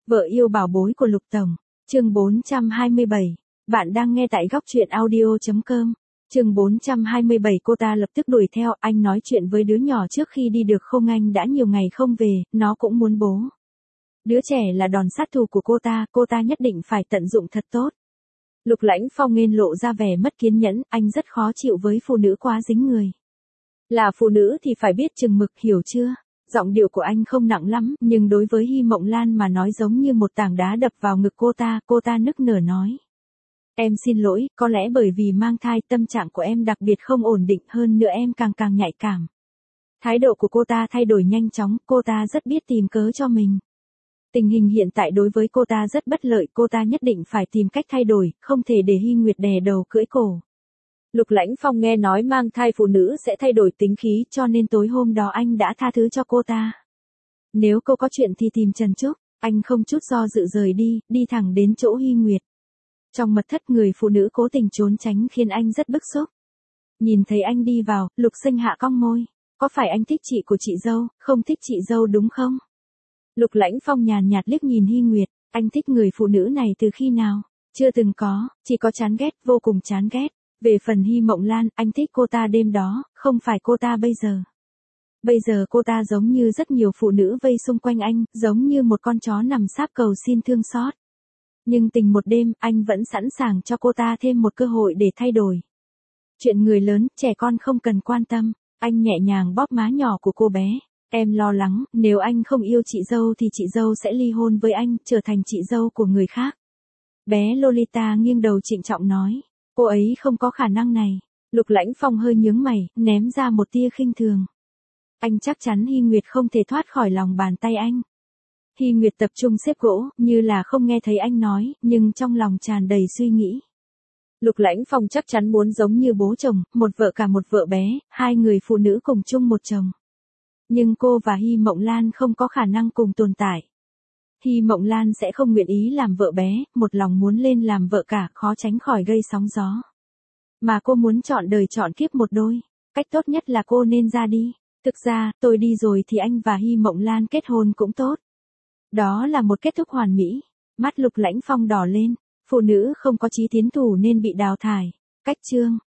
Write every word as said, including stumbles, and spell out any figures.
Vợ yêu bảo bối của Lục Tổng, chương bốn trăm hai mươi bảy. Bạn đang nghe tại góc truyện audio chấm com. Chương bốn trăm hai mươi bảy. Cô ta lập tức đuổi theo, anh nói chuyện với đứa nhỏ trước khi đi được không, anh đã nhiều ngày không về, nó cũng muốn bố. Đứa trẻ là đòn sát thủ của cô ta, cô ta nhất định phải tận dụng thật tốt. Lục Lãnh Phong nên lộ ra vẻ mất kiên nhẫn, anh rất khó chịu với phụ nữ quá dính người. Là phụ nữ thì phải biết chừng mực, hiểu chưa? Giọng điệu của anh không nặng lắm, nhưng đối với Hy Mộng Lan mà nói giống như một tảng đá đập vào ngực cô ta, cô ta nức nở nói. Em xin lỗi, có lẽ bởi vì mang thai tâm trạng của em đặc biệt không ổn định, hơn nữa em càng càng nhạy cảm. Thái độ của cô ta thay đổi nhanh chóng, cô ta rất biết tìm cớ cho mình. Tình hình hiện tại đối với cô ta rất bất lợi, cô ta nhất định phải tìm cách thay đổi, không thể để Hy Nguyệt đè đầu cưỡi cổ. Lục Lãnh Phong nghe nói mang thai phụ nữ sẽ thay đổi tính khí, cho nên tối hôm đó anh đã tha thứ cho cô ta. Nếu cô có chuyện thì tìm Trần Trúc, anh không chút do dự rời đi, đi thẳng đến chỗ Hy Nguyệt. Trong mật thất, người phụ nữ cố tình trốn tránh khiến anh rất bức xúc. Nhìn thấy anh đi vào, Lục Sinh hạ cong môi, có phải anh thích chị của chị dâu, không thích chị dâu đúng không? Lục Lãnh Phong nhàn nhạt liếc nhìn Hy Nguyệt, anh thích người phụ nữ này từ khi nào? Chưa từng có, chỉ có chán ghét, vô cùng chán ghét. Về phần Hy Mộng Lan, anh thích cô ta đêm đó, không phải cô ta bây giờ. Bây giờ cô ta giống như rất nhiều phụ nữ vây xung quanh anh, giống như một con chó nằm sáp cầu xin thương xót. Nhưng tình một đêm, anh vẫn sẵn sàng cho cô ta thêm một cơ hội để thay đổi. Chuyện người lớn, trẻ con không cần quan tâm, anh nhẹ nhàng bóp má nhỏ của cô bé. Em lo lắng, nếu anh không yêu chị dâu thì chị dâu sẽ ly hôn với anh, trở thành chị dâu của người khác. Bé Lolita nghiêng đầu trịnh trọng nói. Cô ấy không có khả năng này. Lục Lãnh Phong hơi nhướng mày, ném ra một tia khinh thường. Anh chắc chắn Hy Nguyệt không thể thoát khỏi lòng bàn tay anh. Hy Nguyệt tập trung xếp gỗ, như là không nghe thấy anh nói, nhưng trong lòng tràn đầy suy nghĩ. Lục Lãnh Phong chắc chắn muốn giống như bố chồng, một vợ cả một vợ bé, hai người phụ nữ cùng chung một chồng. Nhưng cô và Hy Mộng Lan không có khả năng cùng tồn tại. Hy Mộng Lan sẽ không nguyện ý làm vợ bé, một lòng muốn lên làm vợ cả, khó tránh khỏi gây sóng gió. Mà cô muốn chọn đời chọn kiếp một đôi, cách tốt nhất là cô nên ra đi. Thực ra, tôi đi rồi thì anh và Hy Mộng Lan kết hôn cũng tốt. Đó là một kết thúc hoàn mỹ. Mắt Lục Lãnh Phong đỏ lên, phụ nữ không có chí tiến thủ nên bị đào thải. Cách chương.